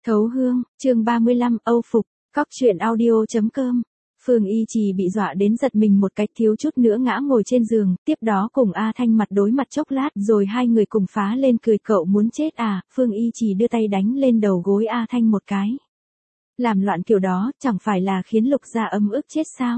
Thấu hương, chương 35, Âu phục, cóc truyện audio.com. Phương Y Trì bị dọa đến giật mình một cách thiếu chút nữa ngã ngồi trên giường, tiếp đó cùng A Thanh mặt đối mặt chốc lát rồi hai người cùng phá lên cười cậu muốn chết à, Phương Y Trì đưa tay đánh lên đầu gối A Thanh một cái. Làm loạn kiểu đó, chẳng phải là khiến Lục Gia ấm ức chết sao?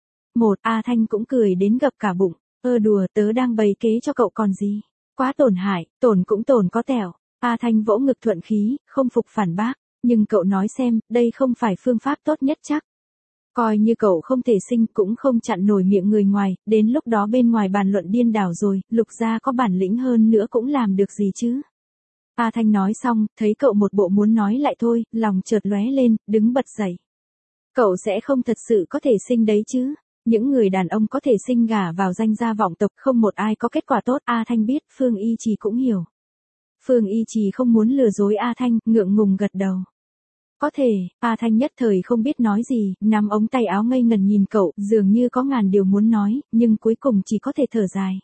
A Thanh cũng cười đến gập cả bụng, đùa tớ đang bày kế cho cậu còn gì, quá tổn hại, tổn cũng tổn có tẹo. A Thanh vỗ ngực thuận khí, không phục phản bác, nhưng cậu nói xem, đây không phải phương pháp tốt nhất chắc. Coi như cậu không thể sinh cũng không chặn nổi miệng người ngoài, đến lúc đó bên ngoài bàn luận điên đảo rồi, Lục Gia có bản lĩnh hơn nữa cũng làm được gì chứ. A Thanh nói xong, thấy cậu một bộ muốn nói lại thôi, lòng chợt lóe lên, đứng bật dậy. Cậu sẽ không thật sự có thể sinh đấy chứ. Những người đàn ông có thể sinh gả vào danh gia vọng tộc không một ai có kết quả tốt. A Thanh biết, Phương Y Trì cũng hiểu. Phương Y Trì không muốn lừa dối A Thanh, ngượng ngùng gật đầu. Có thể, A Thanh nhất thời không biết nói gì, nắm ống tay áo ngây ngần nhìn cậu, dường như có ngàn điều muốn nói, nhưng cuối cùng chỉ có thể thở dài.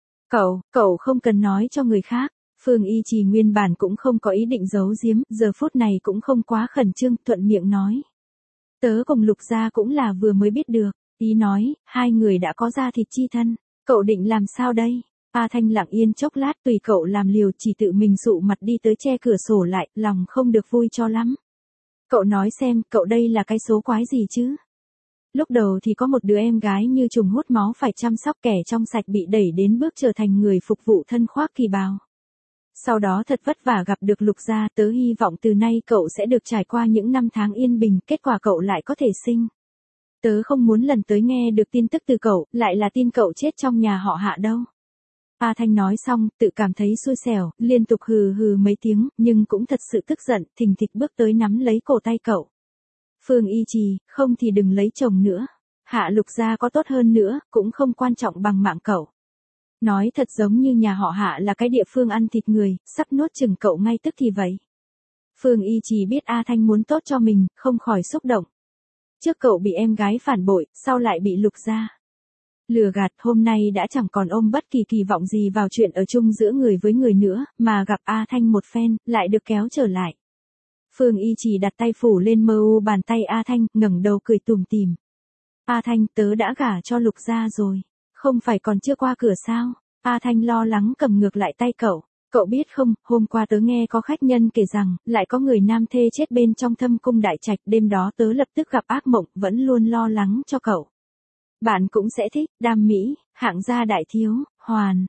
Cậu không cần nói cho người khác. Phương Y Trì nguyên bản cũng không có ý định giấu giếm, giờ phút này cũng không quá khẩn trương, thuận miệng nói. Tớ cùng Lục Gia cũng là vừa mới biết được, ý nói, hai người đã có da thịt chi thân, cậu định làm sao đây? A Thanh lặng yên chốc lát tùy cậu làm liều, chỉ tự mình sụ mặt đi tới che cửa sổ lại, lòng không được vui cho lắm. Cậu nói xem, cậu đây là cái số quái gì chứ? Lúc đầu thì có một đứa em gái như trùng hút máu phải chăm sóc, kẻ trong sạch bị đẩy đến bước trở thành người phục vụ thân khoác kỳ bào. Sau đó thật vất vả gặp được Lục Gia, tớ hy vọng từ nay cậu sẽ được trải qua những năm tháng yên bình, kết quả cậu lại có thể sinh. Tớ không muốn lần tới nghe được tin tức từ cậu, lại là tin cậu chết trong nhà họ Hạ đâu. A Thanh nói xong, tự cảm thấy xui xẻo, liên tục hừ hừ mấy tiếng, nhưng cũng thật sự tức giận, thình thịch bước tới nắm lấy cổ tay cậu. Phương Y Trì, không thì đừng lấy chồng nữa. Hạ Lục Gia có tốt hơn nữa, cũng không quan trọng bằng mạng cậu. Nói thật giống như nhà họ Hạ là cái địa phương ăn thịt người, sắp nuốt chửng cậu ngay tức thì vậy. Phương Y Trì biết A Thanh muốn tốt cho mình, không khỏi xúc động. Trước cậu bị em gái phản bội, sau lại bị Lục Gia lừa gạt, hôm nay đã chẳng còn ôm bất kỳ kỳ vọng gì vào chuyện ở chung giữa người với người nữa, mà gặp A Thanh một phen, lại được kéo trở lại. Phương Y Trì đặt tay phủ lên mơ u bàn tay A Thanh, ngẩng đầu cười tủm tỉm. A Thanh, tớ đã gả cho Lục Gia rồi, không phải còn chưa qua cửa sao? A Thanh lo lắng cầm ngược lại tay cậu. Cậu biết không, hôm qua tớ nghe có khách nhân kể rằng, lại có người nam thê chết bên trong Thâm Cung Đại Trạch, đêm đó tớ lập tức gặp ác mộng, vẫn luôn lo lắng cho cậu. Bạn cũng sẽ thích, Đam Mỹ, hạng gia đại thiếu, Hoàn,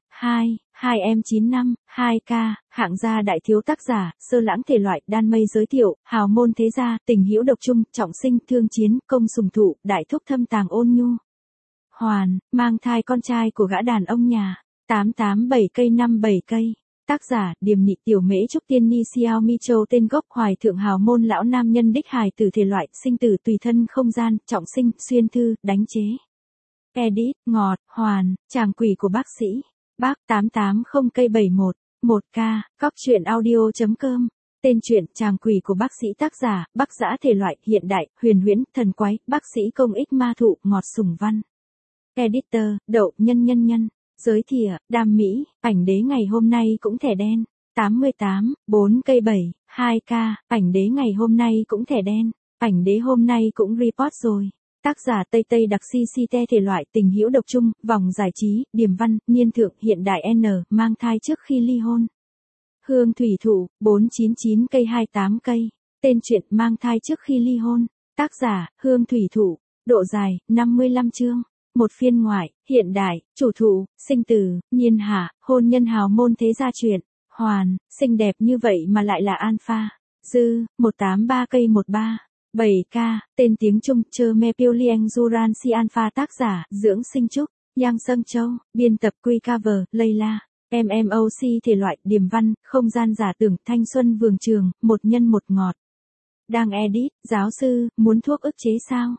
2em 95, 2K, hạng gia đại thiếu tác giả, Sơ Lãng thể loại, Đan Mây giới thiệu, hào môn thế gia, tình hữu độc trung, trọng sinh, thương chiến, công sùng thụ, đại thúc thâm tàng ôn nhu. Hoàn, mang thai con trai của gã đàn ông nhà, 887 cây 57 cây. Tác giả, Điềm Nị Tiểu Mễ Trúc Tiên Ni Xiao Mi Châu. Tên gốc Hoài Thượng hào môn lão nam nhân đích hài tử thể loại, sinh tử tùy thân không gian, trọng sinh, xuyên thư, đánh chế. Edit, ngọt, Hoàn, chàng quỷ của bác sĩ. Bác 880 cây 71, 1K, cóc truyện audio.com. Tên truyện, chàng quỷ của bác sĩ. Tác giả, Bắc Dã. Thể loại, hiện đại, huyền huyễn, thần quái, bác sĩ công ích ma thụ, ngọt sủng văn. Editor, Đậu Nhân. Giới thiệu, Đam Mỹ, ảnh đế ngày hôm nay cũng thẻ đen. 88, 4 cây 7, 2K, ảnh đế ngày hôm nay cũng thẻ đen. Ảnh đế hôm nay cũng report rồi. Tác giả Tây Tây Đặc Si Si Te. Thể loại, tình hữu độc trung, vòng giải trí, điềm văn, niên thượng, hiện đại N, mang thai trước khi ly hôn. Hương Thủy Thụ, 499 cây 28 cây. Tên truyện, mang thai trước khi ly hôn. Tác giả, Hương Thủy Thụ. Độ dài, 55 chương. Một phiên ngoại, hiện đại, chủ thụ, sinh tử, niên hạ, hôn nhân hào môn thế gia truyện. Hoàn, xinh đẹp như vậy mà lại là alpha. Dư, 183 cây 13. 7K, tên tiếng Trung, Chơ Me Piêu Liang Duran Si Alpha. Tác giả, Dưỡng Sinh Trúc, Yang Sâng Châu, biên tập Quy Cover, Layla. MMOC. Thể loại, điềm văn, không gian giả tưởng, thanh xuân vườn trường, một nhân một ngọt. Đang edit, giáo sư, muốn thuốc ức chế sao?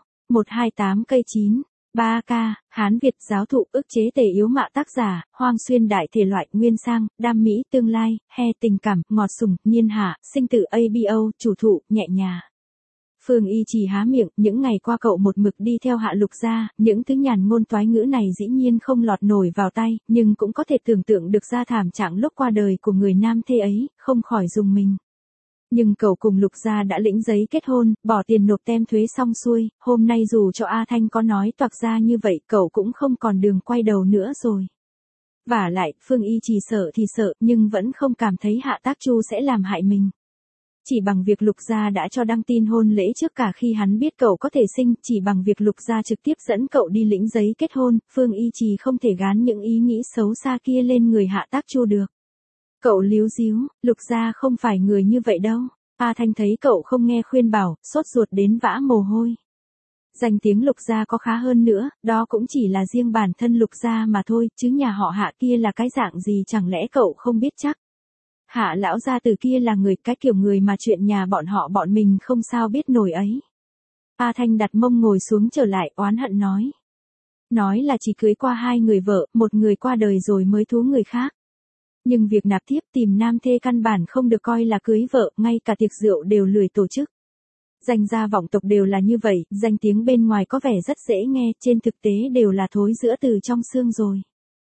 128 cây 9. 3K, Hán Việt giáo thụ ức chế tề yếu mạ. Tác giả, Hoang Xuyên. Đại thể loại, nguyên sang, Đam Mỹ, tương lai, he tình cảm, ngọt sủng, niên hạ, sinh tử ABO, chủ thụ, nhẹ nhà. Phương Y Trì há miệng, những ngày qua cậu một mực đi theo Hạ Lục Gia, những thứ nhàn ngôn toái ngữ này dĩ nhiên không lọt nổi vào tay, nhưng cũng có thể tưởng tượng được ra thảm trạng lúc qua đời của người nam thê ấy, không khỏi rùng mình. Nhưng cậu cùng Lục gia đã lĩnh giấy kết hôn, bỏ tiền nộp tem thuế xong xuôi, hôm nay dù cho A Thanh có nói toạc ra như vậy cậu cũng không còn đường quay đầu nữa rồi. Vả lại, Phương Y Trì sợ thì sợ, nhưng vẫn không cảm thấy Hạ Tác Chu sẽ làm hại mình. Chỉ bằng việc Lục gia đã cho đăng tin hôn lễ trước cả khi hắn biết cậu có thể sinh, chỉ bằng việc Lục gia trực tiếp dẫn cậu đi lĩnh giấy kết hôn, Phương Y Trì không thể gán những ý nghĩ xấu xa kia lên người Hạ Tác Chu được. Cậu líu díu, Lục gia không phải người như vậy đâu. A Thanh thấy cậu không nghe khuyên bảo, sốt ruột đến vã mồ hôi. Danh tiếng Lục gia có khá hơn nữa, đó cũng chỉ là riêng bản thân Lục gia mà thôi, chứ nhà họ Hạ kia là cái dạng gì chẳng lẽ cậu không biết chắc. Hạ lão gia từ kia là cái kiểu người mà chuyện nhà bọn mình không sao biết nổi ấy. A Thanh đặt mông ngồi xuống trở lại oán hận nói. Nói là chỉ cưới qua 2 người vợ, một người qua đời rồi mới thú người khác. Nhưng việc nạp thiếp tìm nam thê căn bản không được coi là cưới vợ, ngay cả tiệc rượu đều lười tổ chức. Danh gia vọng tộc đều là như vậy, danh tiếng bên ngoài có vẻ rất dễ nghe, trên thực tế đều là thối rữa từ trong xương rồi.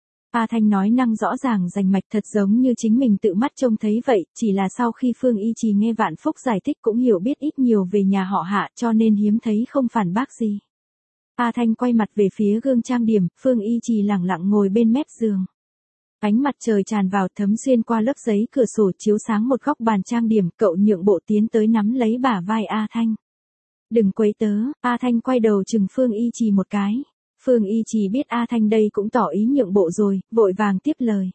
A Thanh nói năng rõ ràng rành mạch thật giống như chính mình tự mắt trông thấy vậy, chỉ là sau khi Phương Y Trì nghe Vạn Phúc giải thích cũng hiểu biết ít nhiều về nhà họ Hạ cho nên hiếm thấy không phản bác gì. A Thanh quay mặt về phía gương trang điểm, Phương Y Trì lẳng lặng ngồi bên mép giường. Ánh mặt trời tràn vào thấm xuyên qua lớp giấy cửa sổ chiếu sáng một góc bàn trang điểm, cậu nhượng bộ tiến tới nắm lấy bả vai A Thanh. Đừng quấy tớ, A Thanh quay đầu chừng Phương Y Trì một cái. Phương Y Trì biết A Thanh đây cũng tỏ ý nhượng bộ rồi, vội vàng tiếp lời.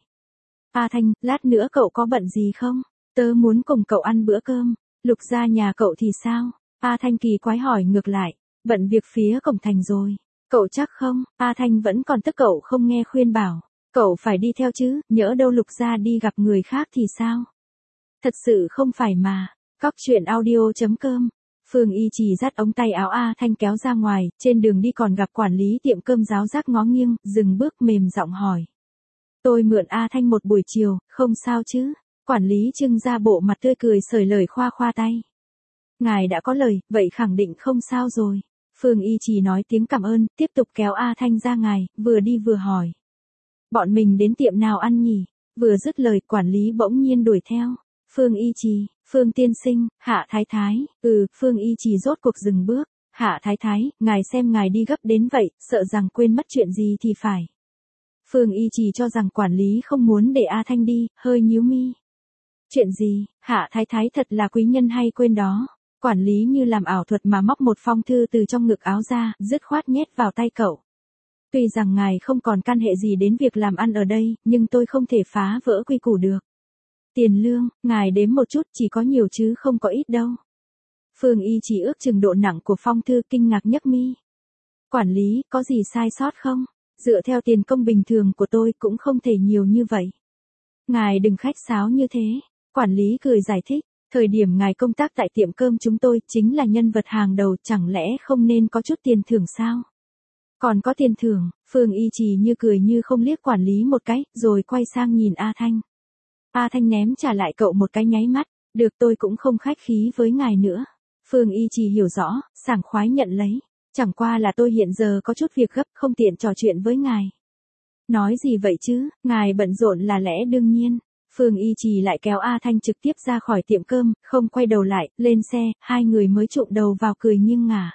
A Thanh, lát nữa cậu có bận gì không? Tớ muốn cùng cậu ăn bữa cơm. Lục gia nhà cậu thì sao? A Thanh kỳ quái hỏi ngược lại. Bận việc phía cổng thành rồi. Cậu chắc không? A Thanh vẫn còn tức cậu không nghe khuyên bảo. Cậu phải đi theo chứ, nhỡ đâu Lục gia đi gặp người khác thì sao? Thật sự không phải mà. Cóc truyện audio.com. Phương Y Trì dắt ống tay áo A Thanh kéo ra ngoài, trên đường đi còn gặp quản lý tiệm cơm giáo giác ngó nghiêng, dừng bước mềm giọng hỏi. Tôi mượn A Thanh một buổi chiều, không sao chứ? Quản lý trưng ra bộ mặt tươi cười sởi lời khoa khoa tay. Ngài đã có lời, vậy khẳng định không sao rồi. Phương Y Trì nói tiếng cảm ơn, tiếp tục kéo A Thanh ra ngoài, vừa đi vừa hỏi. Bọn mình đến tiệm nào ăn nhỉ? Vừa dứt lời, quản lý bỗng nhiên đuổi theo. Phương Y Trì, Phương tiên sinh, Hạ Thái Thái, Phương Y Trì rốt cuộc dừng bước. Hạ Thái Thái, ngài xem ngài đi gấp đến vậy, sợ rằng quên mất chuyện gì thì phải. Phương Y Trì cho rằng quản lý không muốn để A Thanh đi, hơi nhíu mi. Chuyện gì, Hạ Thái Thái thật là quý nhân hay quên đó. Quản lý như làm ảo thuật mà móc một phong thư từ trong ngực áo ra, dứt khoát nhét vào tay cậu. Tuy rằng ngài không còn can hệ gì đến việc làm ăn ở đây, nhưng tôi không thể phá vỡ quy củ được. Tiền lương, ngài đếm một chút, chỉ có nhiều chứ không có ít đâu. Phương Y chỉ ước chừng độ nặng của phong thư kinh ngạc nhấc mi. Quản lý, có gì sai sót không? Dựa theo tiền công bình thường của tôi cũng không thể nhiều như vậy. Ngài đừng khách sáo như thế. Quản lý cười giải thích. Thời điểm ngài công tác tại tiệm cơm chúng tôi chính là nhân vật hàng đầu, chẳng lẽ không nên có chút tiền thưởng sao? Còn có tiền thưởng, Phương Y Trì như cười như không liếc quản lý một cái, rồi quay sang nhìn A Thanh. A Thanh ném trả lại cậu một cái nháy mắt, được tôi cũng không khách khí với ngài nữa. Phương Y Trì hiểu rõ, sảng khoái nhận lấy. Chẳng qua là tôi hiện giờ có chút việc gấp, không tiện trò chuyện với ngài. Nói gì vậy chứ, ngài bận rộn là lẽ đương nhiên. Phương Y Trì lại kéo A Thanh trực tiếp ra khỏi tiệm cơm, không quay đầu lại, lên xe, hai người mới trụm đầu vào cười nghiêng ngả.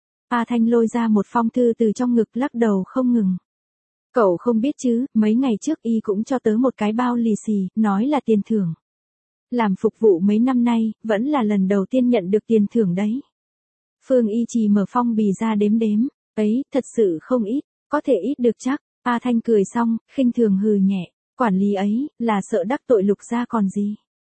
A Thanh lôi ra một phong thư từ trong ngực lắc đầu không ngừng. Cậu không biết chứ, mấy ngày trước y cũng cho tớ một cái bao lì xì, nói là tiền thưởng. Làm phục vụ mấy năm nay, vẫn là lần đầu tiên nhận được tiền thưởng đấy. Phương Y Trì mở phong bì ra đếm đếm, ấy, thật sự không ít, có thể ít được chắc. A Thanh cười xong, khinh thường hừ nhẹ, quản lý ấy, là sợ đắc tội Lục gia còn gì.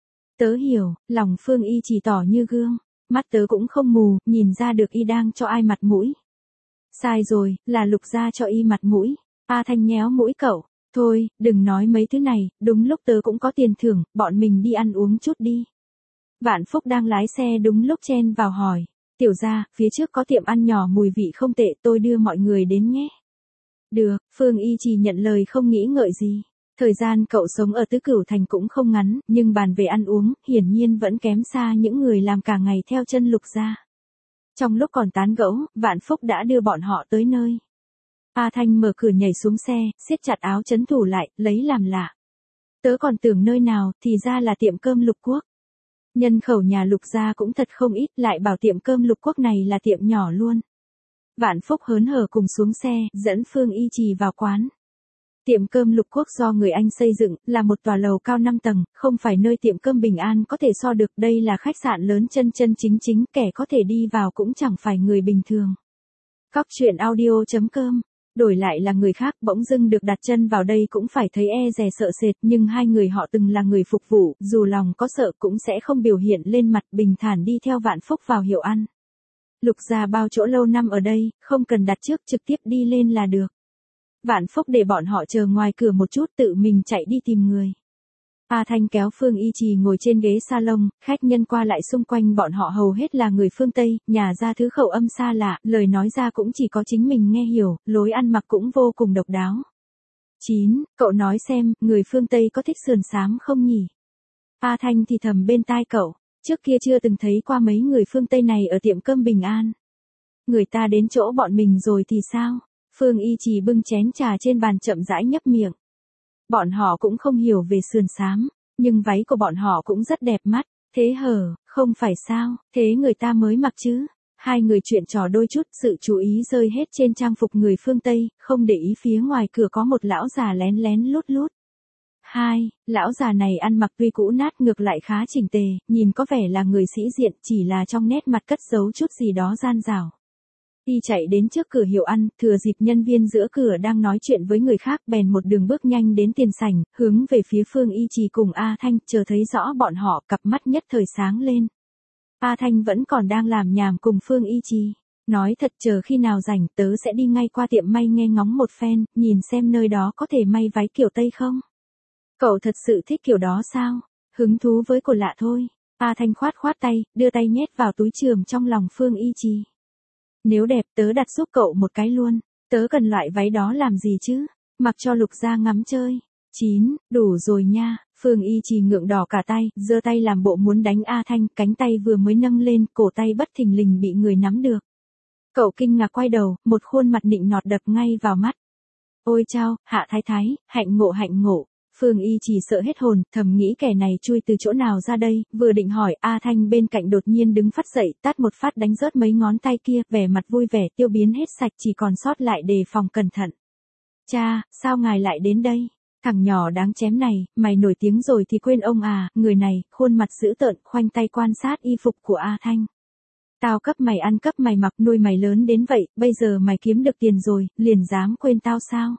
Tớ hiểu, lòng Phương Y Trì tỏ như gương, mắt tớ cũng không mù, nhìn ra được y đang cho ai mặt mũi. Sai rồi, là Lục gia cho y mặt mũi. A Thanh nhéo mũi cậu, thôi, đừng nói mấy thứ này, đúng lúc tớ cũng có tiền thưởng, bọn mình đi ăn uống chút đi. Vạn Phúc đang lái xe đúng lúc chen vào hỏi, tiểu gia, phía trước có tiệm ăn nhỏ mùi vị không tệ, tôi đưa mọi người đến nhé. Được, Phương Y Trì nhận lời không nghĩ ngợi gì. Thời gian cậu sống ở Tứ Cửu Thành cũng không ngắn, nhưng bàn về ăn uống, hiển nhiên vẫn kém xa những người làm cả ngày theo chân Lục gia. Trong lúc còn tán gẫu, Vạn Phúc đã đưa bọn họ tới nơi. A Thanh mở cửa nhảy xuống xe, siết chặt áo trấn thủ lại, lấy làm lạ. Tớ còn tưởng nơi nào, thì ra là tiệm cơm Lục Quốc. Nhân khẩu nhà Lục gia cũng thật không ít, lại bảo tiệm cơm Lục Quốc này là tiệm nhỏ luôn. Vạn Phúc hớn hở cùng xuống xe, dẫn Phương Y Trì vào quán. Tiệm cơm Lục Quốc do người Anh xây dựng, là một tòa lầu cao 5 tầng, không phải nơi tiệm cơm bình an có thể so được, đây là khách sạn lớn chân chân chính chính, kẻ có thể đi vào cũng chẳng phải người bình thường. Cóc truyện audio.com. Đổi lại là người khác bỗng dưng được đặt chân vào đây cũng phải thấy e dè sợ sệt, nhưng hai người họ từng là người phục vụ, dù lòng có sợ cũng sẽ không biểu hiện lên mặt, bình thản đi theo Vạn Phúc vào hiệu ăn. Lục gia bao chỗ lâu năm ở đây, không cần đặt trước, trực tiếp đi lên là được. Vạn Phúc để bọn họ chờ ngoài cửa một chút, tự mình chạy đi tìm người. A Thanh kéo Phương Y Trì ngồi trên ghế salon, khách nhân qua lại xung quanh bọn họ hầu hết là người phương Tây, nhà ra thứ khẩu âm xa lạ, lời nói ra cũng chỉ có chính mình nghe hiểu, lối ăn mặc cũng vô cùng độc đáo. 9. Cậu nói xem, người phương Tây có thích sườn xám không nhỉ? A Thanh thì thầm bên tai cậu, trước kia chưa từng thấy qua mấy người phương Tây này ở tiệm cơm bình an. Người ta đến chỗ bọn mình rồi thì sao? Phương Y Trì bưng chén trà trên bàn chậm rãi nhấp miệng. Bọn họ cũng không hiểu về sườn xám, nhưng váy của bọn họ cũng rất đẹp mắt. Thế hở, không phải sao, thế người ta mới mặc chứ. Hai người chuyện trò đôi chút, sự chú ý rơi hết trên trang phục người phương Tây, không để ý phía ngoài cửa có một lão già lén lén lút lút. Lão già này ăn mặc tuy cũ nát ngược lại khá chỉnh tề, nhìn có vẻ là người sĩ diện, chỉ là trong nét mặt cất giấu chút gì đó gian dảo. Y chạy đến trước cửa hiệu ăn, thừa dịp nhân viên giữa cửa đang nói chuyện với người khác, bèn một đường bước nhanh đến tiền sảnh, hướng về phía Phương Y Trì cùng A Thanh, chờ thấy rõ bọn họ, cặp mắt nhất thời sáng lên. A Thanh vẫn còn đang làm nhảm cùng Phương Y Trì. Nói thật, chờ khi nào rảnh tớ sẽ đi ngay qua tiệm may nghe ngóng một phen, nhìn xem nơi đó có thể may váy kiểu Tây không. Cậu thật sự thích kiểu đó sao? Hứng thú với cô lạ thôi. A Thanh khoát khoát tay, đưa tay nhét vào túi chườm trong lòng Phương Y Trì. Nếu đẹp tớ đặt giúp cậu một cái luôn, tớ cần loại váy đó làm gì chứ, mặc cho Lục gia ngắm chơi. 9. Đủ rồi nha, Phương Y Trì ngượng đỏ cả tay, giơ tay làm bộ muốn đánh A Thanh, cánh tay vừa mới nâng lên, cổ tay bất thình lình bị người nắm được. Cậu kinh ngạc quay đầu, một khuôn mặt nịnh nọt đập ngay vào mắt. Ôi chao, Hạ Thái Thái, hạnh ngộ hạnh ngộ. Phương Y Trì sợ hết hồn, thầm nghĩ kẻ này chui từ chỗ nào ra đây, vừa định hỏi, A Thanh bên cạnh đột nhiên đứng phát dậy, tát một phát đánh rớt mấy ngón tay kia, vẻ mặt vui vẻ tiêu biến hết sạch, chỉ còn sót lại đề phòng cẩn thận. Cha, sao ngài lại đến đây? Thằng nhỏ đáng chém này, mày nổi tiếng rồi thì quên ông à, người này, khuôn mặt dữ tợn, khoanh tay quan sát y phục của A Thanh. Tao cấp mày ăn cấp mày mặc, nuôi mày lớn đến vậy, bây giờ mày kiếm được tiền rồi, liền dám quên tao sao?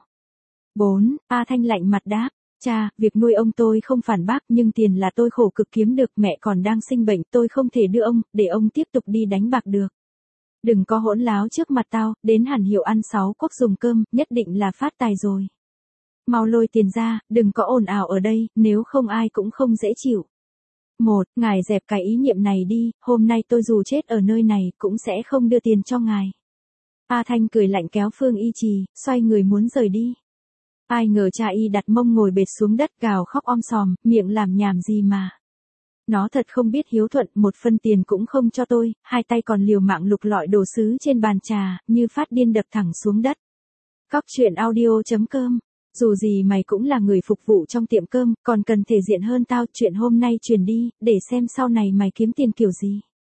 4. A Thanh lạnh mặt đáp. Cha, việc nuôi ông tôi không phản bác, nhưng tiền là tôi khổ cực kiếm được, mẹ còn đang sinh bệnh, tôi không thể đưa ông, để ông tiếp tục đi đánh bạc được. Đừng có hỗn láo trước mặt tao, đến hẳn hiệu ăn 6 quốc dùng cơm, nhất định là phát tài rồi. Mau lôi tiền ra, đừng có ồn ào ở đây, nếu không ai cũng không dễ chịu. 1. Ngài dẹp cái ý niệm này đi, hôm nay tôi dù chết ở nơi này, cũng sẽ không đưa tiền cho ngài. A Thanh cười lạnh kéo Phương Y Trì, xoay người muốn rời đi. Ai ngờ cha y đặt mông ngồi bệt xuống đất gào khóc om sòm, miệng làm nhảm gì mà. Nó thật không biết hiếu thuận, một phân tiền cũng không cho tôi, hai tay còn liều mạng lục lọi đồ sứ trên bàn trà, như phát điên đập thẳng xuống đất. Cóc truyện audio.com. Dù gì mày cũng là người phục vụ trong tiệm cơm, còn cần thể diện hơn tao, chuyện hôm nay truyền đi, để xem sau này mày kiếm tiền kiểu gì.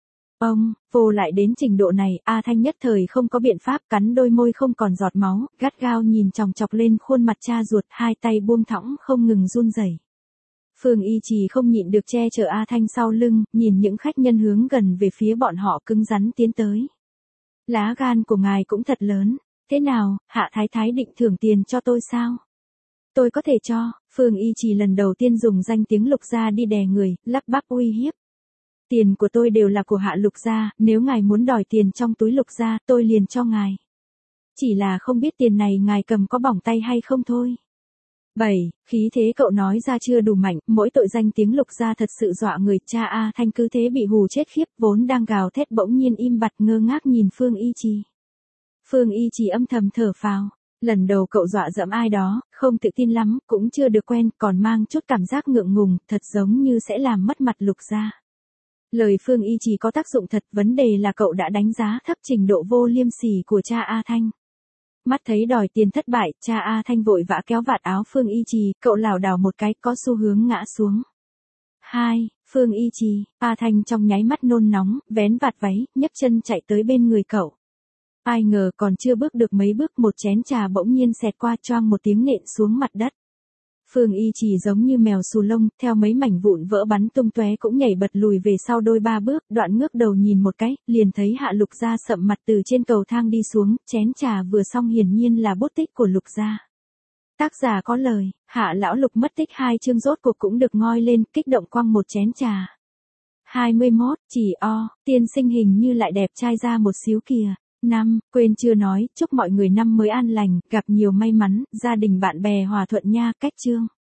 Vô lại đến trình độ này, A Thanh nhất thời không có biện pháp, cắn đôi môi không còn giọt máu, gắt gao nhìn chòng chọc lên khuôn mặt cha ruột, hai tay buông thõng không ngừng run rẩy. Phương Y Trì không nhịn được che chở A Thanh sau lưng, nhìn những khách nhân hướng gần về phía bọn họ cứng rắn tiến tới. Lá gan của ngài cũng thật lớn, thế nào, Hạ Thái Thái định thưởng tiền cho tôi sao? Tôi có thể cho. Phương Y Trì lần đầu tiên dùng danh tiếng Lục gia đi đè người, lắp bắp uy hiếp. Tiền của tôi đều là của Hạ Lục gia, nếu ngài muốn đòi tiền trong túi Lục gia, tôi liền cho ngài. Chỉ là không biết tiền này ngài cầm có bỏng tay hay không thôi. 7. Khí thế cậu nói ra chưa đủ mạnh, mỗi tội danh tiếng Lục gia thật sự dọa người, cha A Thanh cứ thế bị hù chết khiếp, vốn đang gào thét bỗng nhiên im bặt ngơ ngác nhìn Phương Y Trì. Phương Y Trì âm thầm thở phào. Lần đầu cậu dọa dẫm ai đó, không tự tin lắm, cũng chưa được quen, còn mang chút cảm giác ngượng ngùng, thật giống như sẽ làm mất mặt Lục gia. Lời Phương Y Trì có tác dụng thật, vấn đề là cậu đã đánh giá thấp trình độ vô liêm sỉ của cha A Thanh. Mắt thấy đòi tiền thất bại, cha A Thanh vội vã kéo vạt áo Phương Y Trì, cậu lảo đảo một cái, có xu hướng ngã xuống. 2. Phương Y Trì, A Thanh trong nháy mắt nôn nóng, vén vạt váy, nhấc chân chạy tới bên người cậu. Ai ngờ còn chưa bước được mấy bước một chén trà bỗng nhiên xẹt qua choang một tiếng nện xuống mặt đất. Phương Y Trì giống như mèo xù lông, theo mấy mảnh vụn vỡ bắn tung tóe cũng nhảy bật lùi về sau đôi ba bước, đoạn ngước đầu nhìn một cái, liền thấy Hạ Lục Gia sậm mặt từ trên cầu thang đi xuống, chén trà vừa xong hiển nhiên là bút tích của Lục Gia. Tác giả có lời, Hạ lão Lục mất tích 2 chương rốt cuộc cũng được ngoi lên, kích động quăng một chén trà. 21, chỉ tiên sinh hình như lại đẹp trai ra một xíu kìa. Quên chưa nói, chúc mọi người năm mới an lành, gặp nhiều may mắn, gia đình bạn bè hòa thuận nha, cách chương.